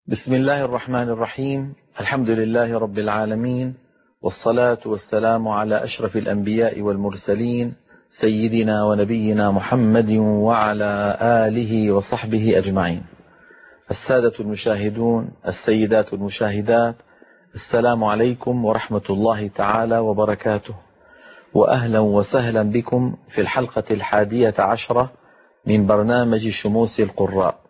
بسم الله الرحمن الرحيم. الحمد لله رب العالمين، والصلاة والسلام على أشرف الأنبياء والمرسلين سيدنا ونبينا محمد وعلى آله وصحبه أجمعين. السادة المشاهدون، السيدات المشاهدات، السلام عليكم ورحمة الله تعالى وبركاته، وأهلا وسهلا بكم في الحلقة 11 من برنامج شموس القراء.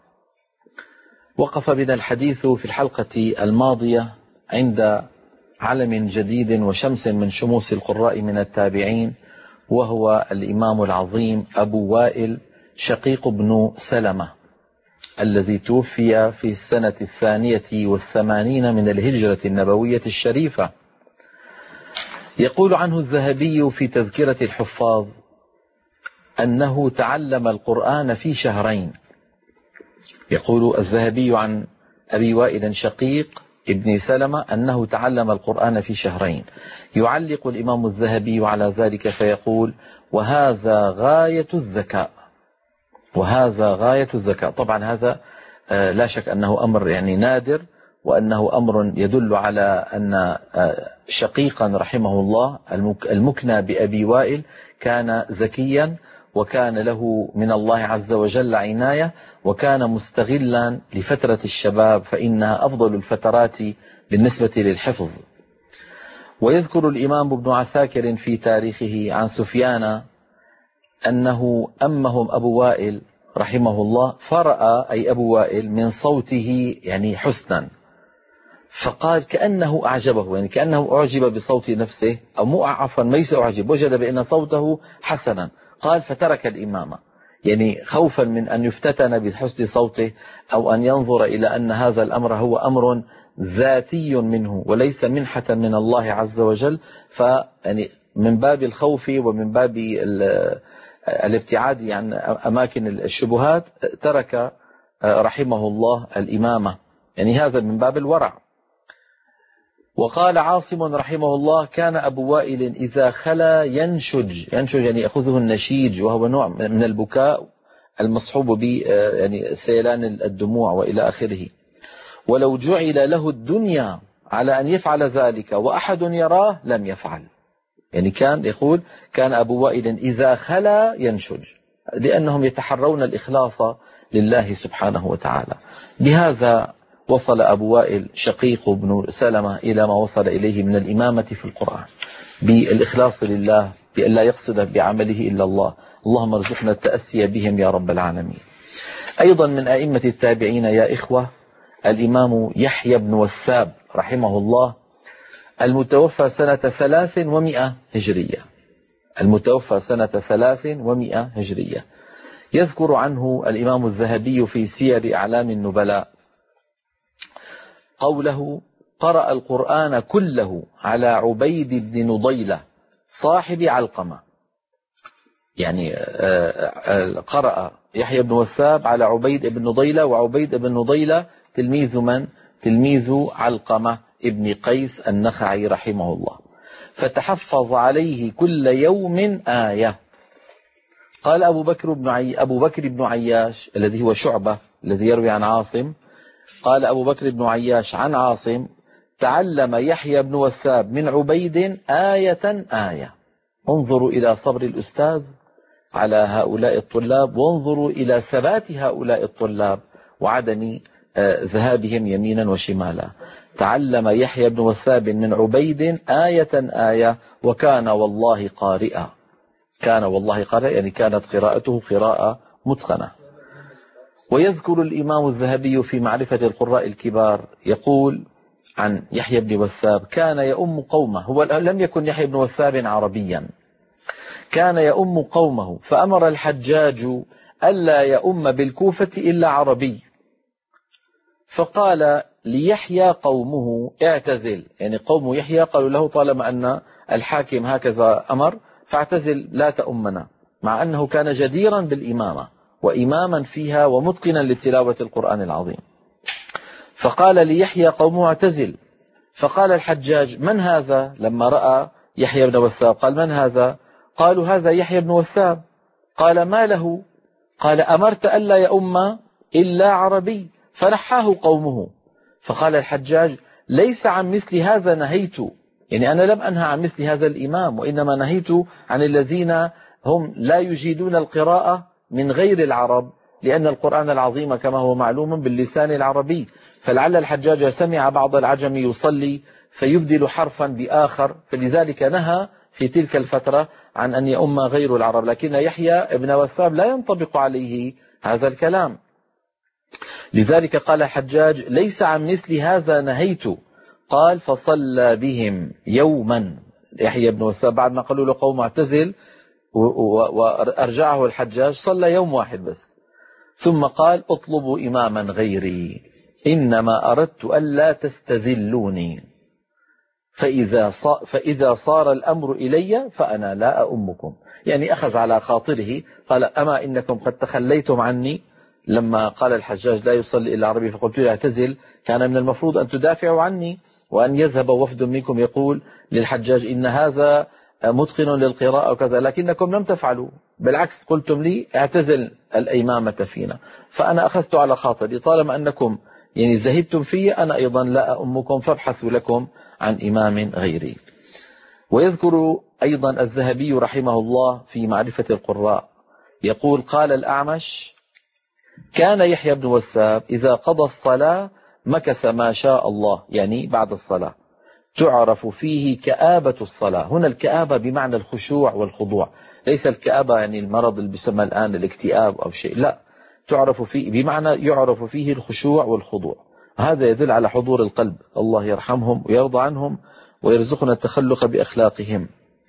وقف بنا الحديث في الحلقة الماضية عند علم جديد وشمس من شموس القراء من التابعين، وهو الإمام العظيم أبو وائل شقيق بن سلمة، الذي توفي في السنة 82 من الهجرة النبوية الشريفة. يقول عنه الذهبي في تذكرة الحفاظ أنه تعلم القرآن في شهرين. يقول الذهبي عن أبي وائل شقيق ابن سلمة أنه تعلم القرآن في شهرين. يعلق الإمام الذهبي على ذلك فيقول: وهذا غاية الذكاء، وهذا غاية الذكاء. طبعا هذا لا شك أنه أمر نادر، وأنه أمر يدل على أن شقيقا رحمه الله المكنى بأبي وائل كان ذكيا، وكان له من الله عز وجل عناية، وكان مستغلا لفترة الشباب، فإنها أفضل الفترات بالنسبة للحفظ. ويذكر الإمام ابن عساكر في تاريخه عن سفيان أنه أمهم أبو وائل رحمه الله، فرأى أي أبو وائل من صوته حسنا، فقال كأنه أعجبه، كأنه أعجب بصوت نفسه، أو مو عفوا ليس أعجب، وجد بأن صوته حسنا. قال فترك الإمامة، خوفا من أن يفتتن بحسن صوته، أو أن ينظر إلى أن هذا الأمر هو أمر ذاتي منه وليس منحة من الله عز وجل. من باب الخوف ومن باب الابتعاد عن أماكن الشبهات ترك رحمه الله الإمامة، هذا من باب الورع. وقال عاصم رحمه الله: كان أبو وائل إذا خلا ينشج يأخذه النشيج، وهو نوع من البكاء المصحوب ب سيلان الدموع وإلى آخره. ولو جعل له الدنيا على أن يفعل ذلك وأحد يراه لم يفعل. كان يقول كان أبو وائل إذا خلا ينشج، لأنهم يتحرون الإخلاص لله سبحانه وتعالى. بهذا وصل أبو وائل شقيق بن سلمة إلى ما وصل إليه من الإمامة في القرآن، بالإخلاص لله، بأن لا يقصد بعمله إلا الله. اللهم ارزقنا التأسي بهم يا رب العالمين. أيضا من أئمة التابعين يا إخوة الإمام يحيى بن وثاب رحمه الله، المتوفى سنة 300 هجرية، المتوفى سنة 300 هجرية. يذكر عنه الإمام الذهبي في سير أعلام النبلاء قوله: قرأ القرآن كله على عبيد بن نضيلة صاحب علقمة. قرأ يحيى بن وثاب على عبيد بن نضيلة، وعبيد بن نضيلة تلميذ من؟ تلميذ علقمة ابن قيس النخعي رحمه الله. فتحفظ عليه كل يوم آية. قال أبو بكر بن عياش الذي هو شعبة الذي يروي عن عاصم، قال أبو بكر بن عياش عن عاصم: تعلم يحيى بن وثاب من عبيد آية آية. انظروا إلى صبر الأستاذ على هؤلاء الطلاب، وانظروا إلى ثبات هؤلاء الطلاب وعدم ذهابهم يمينا وشمالا. تعلم يحيى بن وثاب من عبيد آية آية، وكان والله قارئا. كان والله قارئا، كانت قراءته قراءة متقنة. ويذكر الإمام الذهبي في معرفة القراء الكبار يقول عن يحيى بن وثاب: كان يؤم قومه. هو لم يكن يحيى بن وثاب عربيا، كان يؤم قومه، فأمر الحجاج ألا يؤم بالكوفة إلا عربي، فقال ليحيى قومه: اعتزل. قوم يحيى قالوا له: طالما أن الحاكم هكذا أمر فاعتزل، لا تؤمنا، مع أنه كان جديرا بالإمامة وإماما فيها ومتقنا لتلاوة القرآن العظيم. فقال ليحيى قومه: اعتزل. فقال الحجاج: من هذا؟ لما رأى يحيى بن وثاب قال: من هذا؟ قالوا: هذا يحيى بن وثاب. قال: ما له؟ قال: أمرت ألا يؤم إلا عربي، فنحاه قومه. فقال الحجاج ليس عن مثل هذا نهيت، يعني أنا لم أنهى عن مثل هذا الإمام، وإنما نهيت عن الذين هم لا يجيدون القراءة من غير العرب، لأن القرآن العظيم كما هو معلوم باللسان العربي، فلعل الحجاج سمع بعض العجم يصلي فيبدل حرفا بآخر، فلذلك نهى في تلك الفترة عن أن يؤم غير العرب. لكن يحيى ابن وثاب لا ينطبق عليه هذا الكلام، لذلك قال الحجاج ليس عن مثل هذا نهيت. قال فصلى بهم يوما، يحيى بن وثاب بعد ما قالوا له قوم اعتزل وأرجعه الحجاج صلى يوم واحد بس، ثم قال اطلبوا إماما غيري إنما أردت ألا تستذلوني، فإذا صار الأمر إلي فأنا لا أؤمكم. يعني أخذ على خاطره، قال أما إنكم قد تخليتم عني لما قال الحجاج لا يصلي إلا عربي فقلت له اعتزل، كان من المفروض أن تدافعوا عني، وأن يذهب وفد منكم يقول للحجاج إن هذا متقن للقراءة وكذا، لكنكم لم تفعلوا، بالعكس قلتم لي اعتزل الإمامة فينا، فأنا أخذت على خاطري طالما أنكم يعني زهدتم في، أنا أيضا لا أؤمكم، فابحثوا لكم عن إمام غيري. ويذكر أيضا الذهبي رحمه الله في معرفة القراء يقول قال الأعمش كان يحيى بن وثاب إذا قضى الصلاة مكث ما شاء الله، يعني بعد الصلاة تعرف فيه كآبة الصلاة. هنا الكآبة بمعنى الخشوع والخضوع، ليس الكآبة يعني المرض اللي بيسمى الآن الاكتئاب أو شيء، لا، تعرف فيه بمعنى يعرف فيه الخشوع والخضوع. هذا يدل على حضور القلب، الله يرحمهم ويرضى عنهم ويرزقنا التخلق بأخلاقهم.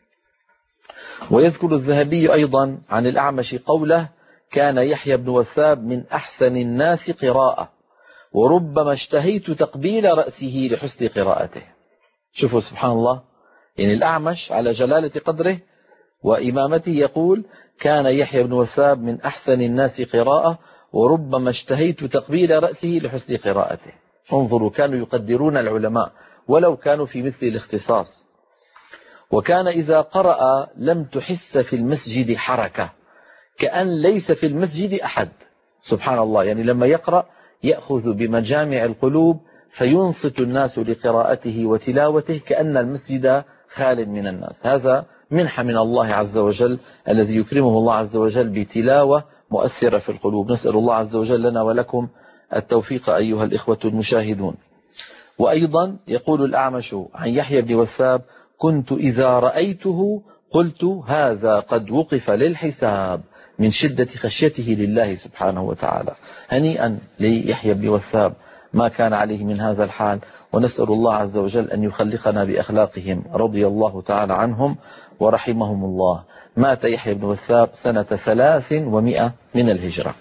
ويذكر الذهبي أيضا عن الأعمش قوله كان يحيى بن وثاب من أحسن الناس قراءة وربما اشتهيت تقبيل رأسه لحسن قراءته. شوفوا سبحان الله، يعني الأعمش على جلالة قدره وإمامته يقول كان يحيى بن وثاب من أحسن الناس قراءة وربما اشتهيت تقبيل رأسه لحسن قراءته. انظروا، كانوا يقدرون العلماء ولو كانوا في مثل الاختصاص. وكان إذا قرأ لم تحس في المسجد حركة، كأن ليس في المسجد أحد. سبحان الله، يعني لما يقرأ يأخذ بمجامع القلوب فينصت الناس لقراءته وتلاوته كأن المسجد خال من الناس. هذا منحة من الله عز وجل الذي يكرمه الله عز وجل بتلاوة مؤثرة في القلوب. نسأل الله عز وجل لنا ولكم التوفيق أيها الإخوة المشاهدون. وأيضا يقول الأعمش عن يحيى بن وثاب كنت إذا رأيته قلت هذا قد وقف للحساب من شدة خشيته لله سبحانه وتعالى. هنيئا ليحيى بن وثاب ما كان عليه من هذا الحال، ونسأل الله عز وجل أن يخلقنا بأخلاقهم رضي الله تعالى عنهم ورحمهم الله. مات يحيى بن وثاب سنة 300 من الهجرة.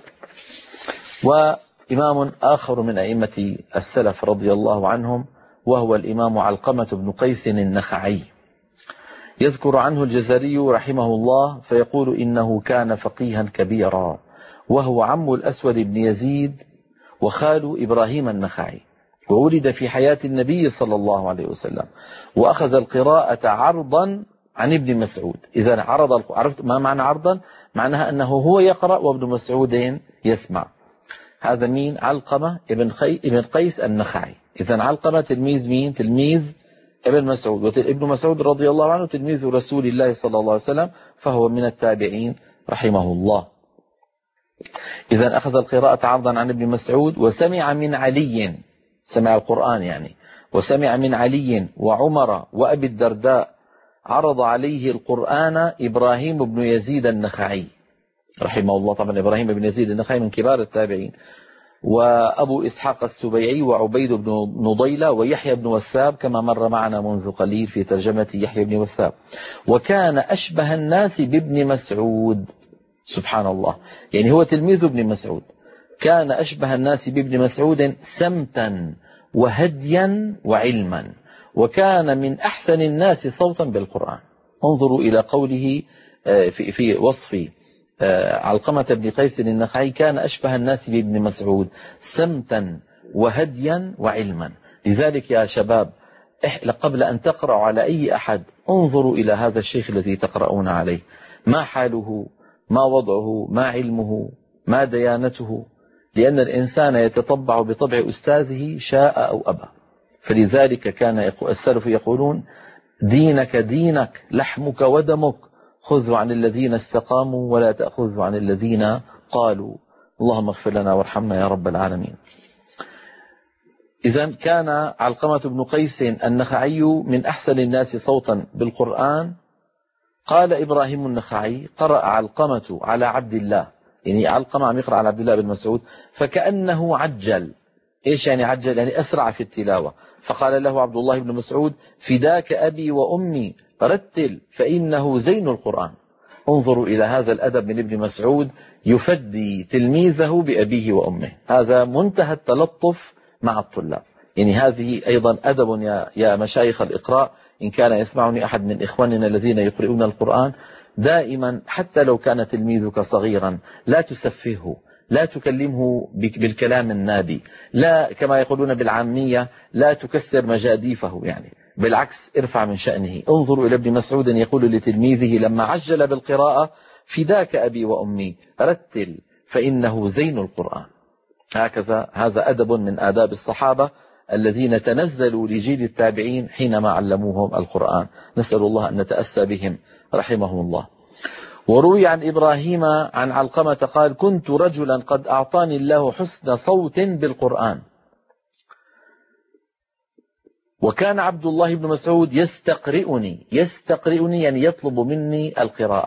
وإمام آخر من أئمة السلف رضي الله عنهم وهو الإمام علقمة بن قيس النخعي، يذكر عنه الجزري رحمه الله فيقول إنه كان فقيها كبيرا، وهو عم الأسود بن يزيد وخال إبراهيم النخعي، وولد في حياة النبي صلى الله عليه وسلم، وأخذ القراءة عرضا عن ابن مسعود. إذا عرفت ما معنى عرضا؟ معناها أنه هو يقرأ وابن مسعود يسمع. هذا مين؟ علقمة ابن قيس النخعي. إذا علقمة تلميذ مين؟ تلميذ ابن مسعود، وابن مسعود رضي الله عنه تلميذ رسول الله صلى الله عليه وسلم، فهو من التابعين رحمه الله. إذا أخذ القراءة عرضا عن ابن مسعود، وسمع من علي، سمع القرآن يعني، وسمع من علي وعمر وأبي الدرداء، عرض عليه القرآن إبراهيم بن يزيد النخعي رحمه الله. طبعا إبراهيم بن يزيد النخعي من كبار التابعين، وأبو إسحاق السبيعي وعبيد بن نضيلة ويحيى بن وثاب كما مر معنا منذ قليل في ترجمة يحيى بن وثاب. وكان أشبه الناس بابن مسعود، سبحان الله، يعني هو تلميذ ابن مسعود، كان أشبه الناس بابن مسعود سمتا وهديا وعلما، وكان من أحسن الناس صوتا بالقرآن. انظروا إلى قوله في وصف علقمة بن قيس النخعي كان أشبه الناس بابن مسعود سمتا وهديا وعلما. لذلك يا شباب قبل أن تقرأوا على أي أحد انظروا إلى هذا الشيخ الذي تقرؤون عليه، ما حاله، ما وضعه، ما علمه، ما ديانته، لأن الإنسان يتطبع بطبع أستاذه شاء أو أبى. فلذلك كان السلف يقولون دينك دينك لحمك ودمك، خذ عن الذين استقاموا ولا تأخذ عن الذين قالوا. اللهم اغفر لنا وارحمنا يا رب العالمين. إذن كان علقمة بن قيس النخعي من أحسن الناس صوتا بالقرآن. قال إبراهيم النخعي قرأ علقمة على عبد الله، يعني علقمة عم يقرأ على عبد الله بن مسعود، فكأنه عجل. إيش يعني عجل؟ يعني أسرع في التلاوة. فقال له عبد الله بن مسعود فداك أبي وأمي رتل فإنه زين القرآن. انظروا إلى هذا الأدب من ابن مسعود، يفدي تلميذه بأبيه وأمه. هذا منتهى التلطف مع الطلاب. يعني هذه أيضا أدب يا مشايخ الإقراء. إن كان يسمعني أحد من إخواننا الذين يقرؤون القرآن، دائما حتى لو كان تلميذك صغيرا لا تسفهه، لا تكلمه بالكلام النابي، لا كما يقولون بالعامية لا تكسر مجاديفه، يعني بالعكس ارفع من شأنه. انظروا إلى ابن مسعود يقول لتلميذه لما عجل بالقراءة فداك أبي وأمي رتل فإنه زين القرآن. هكذا هذا أدب من آداب الصحابة الذين تنزلوا لجيل التابعين حينما علموهم القرآن. نسأل الله أن نتأسى بهم رحمهم الله. وروي عن إبراهيم عن علقمة قال كنت رجلا قد أعطاني الله حسن صوت بالقرآن، وكان عبد الله بن مسعود يستقرئني يعني يطلب مني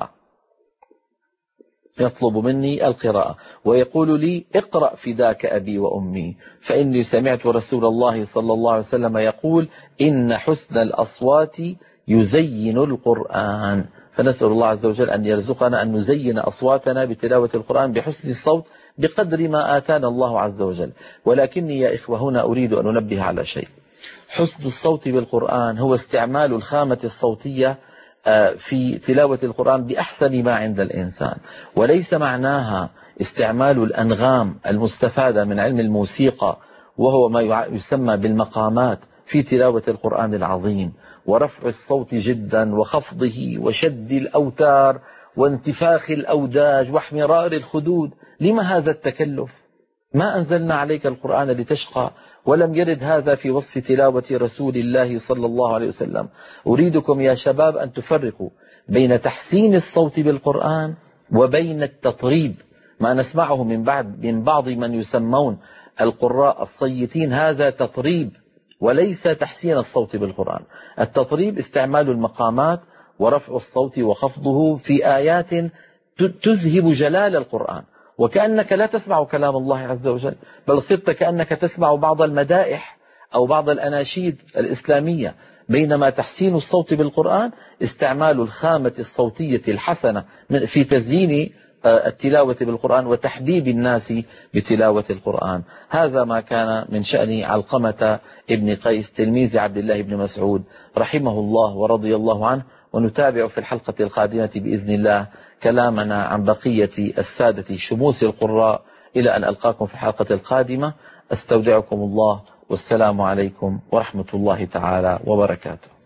القراءة ويقول لي اقرأ فداك أبي وأمي، فإني سمعت رسول الله صلى الله عليه وسلم يقول إن حسن الأصوات يزين القرآن. فنسأل الله عز وجل أن يرزقنا أن نزين أصواتنا بتلاوة القرآن بحسن الصوت بقدر ما آتانا الله عز وجل. ولكني يا إخوة هنا أريد أن أنبه على شيء. حسن الصوت بالقرآن هو استعمال الخامة الصوتية في تلاوة القرآن بأحسن ما عند الإنسان، وليس معناها استعمال الأنغام المستفادة من علم الموسيقى وهو ما يسمى بالمقامات في تلاوة القرآن العظيم، ورفع الصوت جدا وخفضه وشد الأوتار وانتفاخ الأوداج واحمرار الخدود. لما هذا التكلف؟ ما أنزلنا عليك القرآن لتشقى، ولم يرد هذا في وصف تلاوة رسول الله صلى الله عليه وسلم. أريدكم يا شباب أن تفرقوا بين تحسين الصوت بالقرآن وبين التطريب، ما نسمعه من بعض من يسمون القراء الصيتين، هذا تطريب وليس تحسين الصوت بالقرآن. التطريب استعمال المقامات ورفع الصوت وخفضه في آيات تذهب جلال القرآن، وكأنك لا تسمع كلام الله عز وجل، بل صرت كأنك تسمع بعض المدائح أو بعض الأناشيد الإسلامية. بينما تحسين الصوت بالقرآن استعمال الخامة الصوتية الحسنة في تزيين التلاوة بالقرآن وتحبيب الناس بتلاوة القرآن. هذا ما كان من شأن علقمة ابن قيس تلميذ عبد الله بن مسعود رحمه الله ورضي الله عنه. ونتابع في الحلقة القادمة بإذن الله كلامنا عن بقية السادة شموس القراء. إلى أن ألقاكم في الحلقة القادمة، أستودعكم الله والسلام عليكم ورحمة الله تعالى وبركاته.